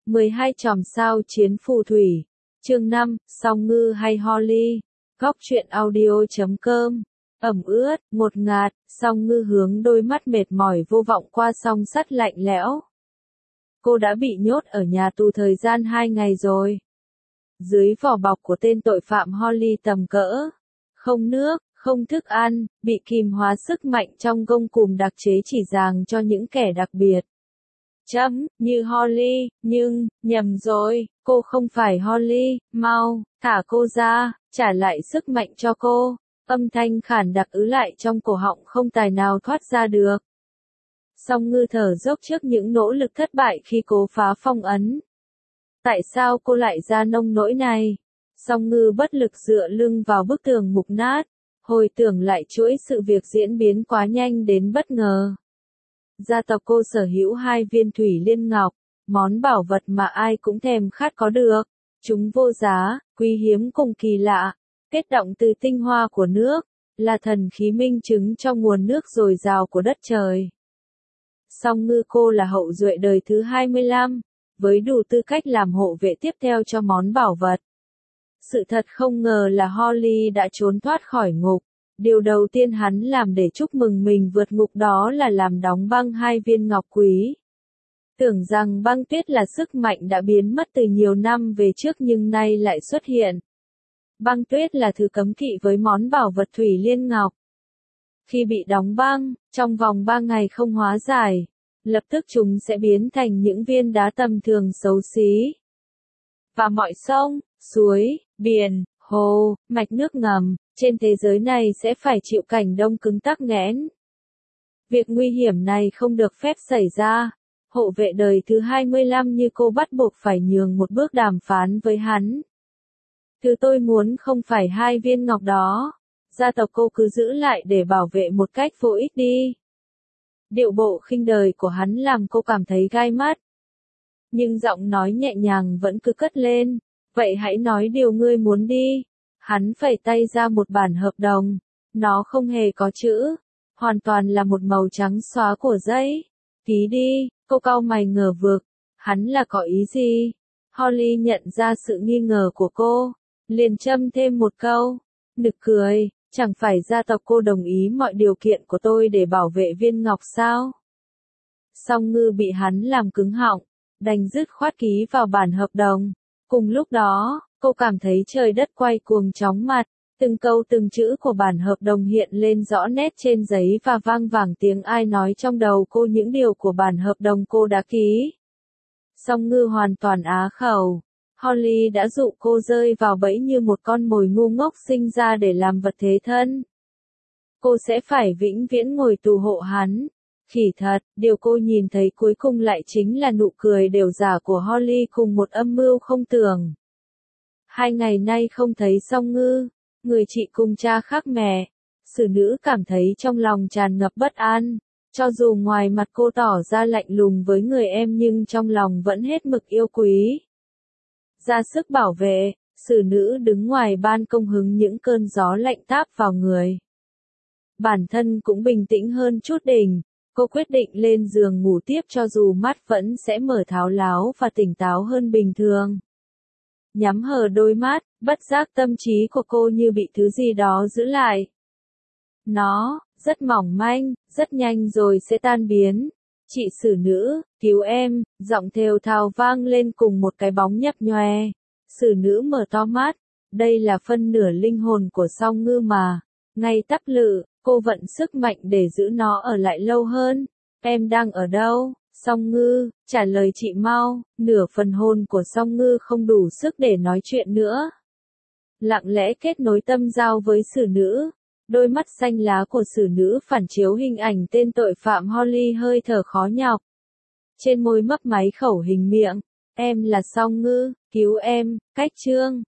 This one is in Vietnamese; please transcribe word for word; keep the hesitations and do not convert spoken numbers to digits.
mười hai chòm sao chiến phù thủy. Chương năm, Song Ngư hay Holly. Góc truyện audio chấm com. Ẩm ướt, ngột ngạt, Song Ngư hướng đôi mắt mệt mỏi vô vọng qua song sắt lạnh lẽo. Cô đã bị nhốt ở nhà tù thời gian hai ngày rồi. Dưới vỏ bọc của tên tội phạm Holly tầm cỡ. Không nước, không thức ăn, bị kìm hóa sức mạnh trong gông cùm đặc chế chỉ dàng cho những kẻ đặc biệt. Chấm, như Holly, nhưng, nhầm rồi, cô không phải Holly, mau, thả cô ra, trả lại sức mạnh cho cô. Âm thanh khản đặc ứ lại trong cổ họng không tài nào thoát ra được. Song Ngư thở dốc trước những nỗ lực thất bại khi cố phá phong ấn. Tại sao cô lại ra nông nỗi này? Song Ngư bất lực dựa lưng vào bức tường mục nát, hồi tưởng lại chuỗi sự việc diễn biến quá nhanh đến bất ngờ. Gia tộc cô sở hữu hai viên thủy liên ngọc, món bảo vật mà ai cũng thèm khát có được. Chúng vô giá, quý hiếm cùng kỳ lạ, kết động từ tinh hoa của nước, là thần khí minh chứng cho nguồn nước dồi dào của đất trời. Song Ngư cô là hậu duệ đời thứ hai mươi lăm, với đủ tư cách làm hộ vệ tiếp theo cho món bảo vật. Sự thật không ngờ là Holly đã trốn thoát khỏi ngục. Điều đầu tiên hắn làm để chúc mừng mình vượt ngục đó là làm đóng băng hai viên ngọc quý. Tưởng rằng băng tuyết là sức mạnh đã biến mất từ nhiều năm về trước nhưng nay lại xuất hiện. Băng tuyết là thứ cấm kỵ với món bảo vật thủy liên ngọc. Khi bị đóng băng, trong vòng ba ngày không hóa giải, lập tức chúng sẽ biến thành những viên đá tầm thường xấu xí. Và mọi sông, suối, biển, hồ, mạch nước ngầm, trên thế giới này sẽ phải chịu cảnh đông cứng tắc nghẽn. Việc nguy hiểm này không được phép xảy ra. Hộ vệ đời thứ hai mươi lăm như cô bắt buộc phải nhường một bước đàm phán với hắn. Thứ tôi muốn không phải hai viên ngọc đó. Gia tộc cô cứ giữ lại để bảo vệ một cách vô ích đi. Điệu bộ khinh đời của hắn làm cô cảm thấy gai mắt. Nhưng giọng nói nhẹ nhàng vẫn cứ cất lên. Vậy hãy nói điều ngươi muốn đi. Hắn phẩy tay ra một bản hợp đồng. Nó không hề có chữ. Hoàn toàn là một màu trắng xóa của giấy. Ký đi, cô cau mày ngờ vực. Hắn là có ý gì? Holly nhận ra sự nghi ngờ của cô. Liền châm thêm một câu. Nực cười, chẳng phải gia tộc cô đồng ý mọi điều kiện của tôi để bảo vệ viên ngọc sao? Song Ngư bị hắn làm cứng họng. Đành dứt khoát ký vào bản hợp đồng. Cùng lúc đó, cô cảm thấy trời đất quay cuồng chóng mặt, từng câu từng chữ của bản hợp đồng hiện lên rõ nét trên giấy và vang vẳng tiếng ai nói trong đầu cô những điều của bản hợp đồng cô đã ký. Song Ngư hoàn toàn á khẩu. Holly đã dụ cô rơi vào bẫy như một con mồi ngu ngốc sinh ra để làm vật thế thân. Cô sẽ phải vĩnh viễn ngồi tù hộ hắn. Khỉ thật, điều cô nhìn thấy cuối cùng lại chính là nụ cười đều giả của Holly cùng một âm mưu không tưởng. Hai ngày nay không thấy Song Ngư, người chị cùng cha khác mẹ. Xử nữ cảm thấy trong lòng tràn ngập bất an. Cho dù ngoài mặt cô tỏ ra lạnh lùng với người em nhưng trong lòng vẫn hết mực yêu quý. Ra sức bảo vệ, xử nữ đứng ngoài ban công hứng những cơn gió lạnh táp vào người. Bản thân cũng bình tĩnh hơn chút đỉnh. Cô quyết định lên giường ngủ tiếp cho dù mắt vẫn sẽ mở tháo láo và tỉnh táo hơn bình thường. Nhắm hờ đôi mắt, bất giác tâm trí của cô như bị thứ gì đó giữ lại. Nó, rất mỏng manh, rất nhanh rồi sẽ tan biến. Chị xử nữ, cứu em, giọng thều thào vang lên cùng một cái bóng nhấp nhòe. Xử nữ mở to mắt, đây là phân nửa linh hồn của Song Ngư mà. Ngay tắp lự, cô vận sức mạnh để giữ nó ở lại lâu hơn. Em đang ở đâu, Song Ngư, trả lời chị mau. Nửa phần hồn của Song Ngư không đủ sức để nói chuyện nữa. Lặng lẽ kết nối tâm giao với xử nữ. Đôi mắt xanh lá của xử nữ phản chiếu hình ảnh tên tội phạm Holly hơi thở khó nhọc. Trên môi mấp máy khẩu hình miệng. Em là Song Ngư, cứu em, cách chương.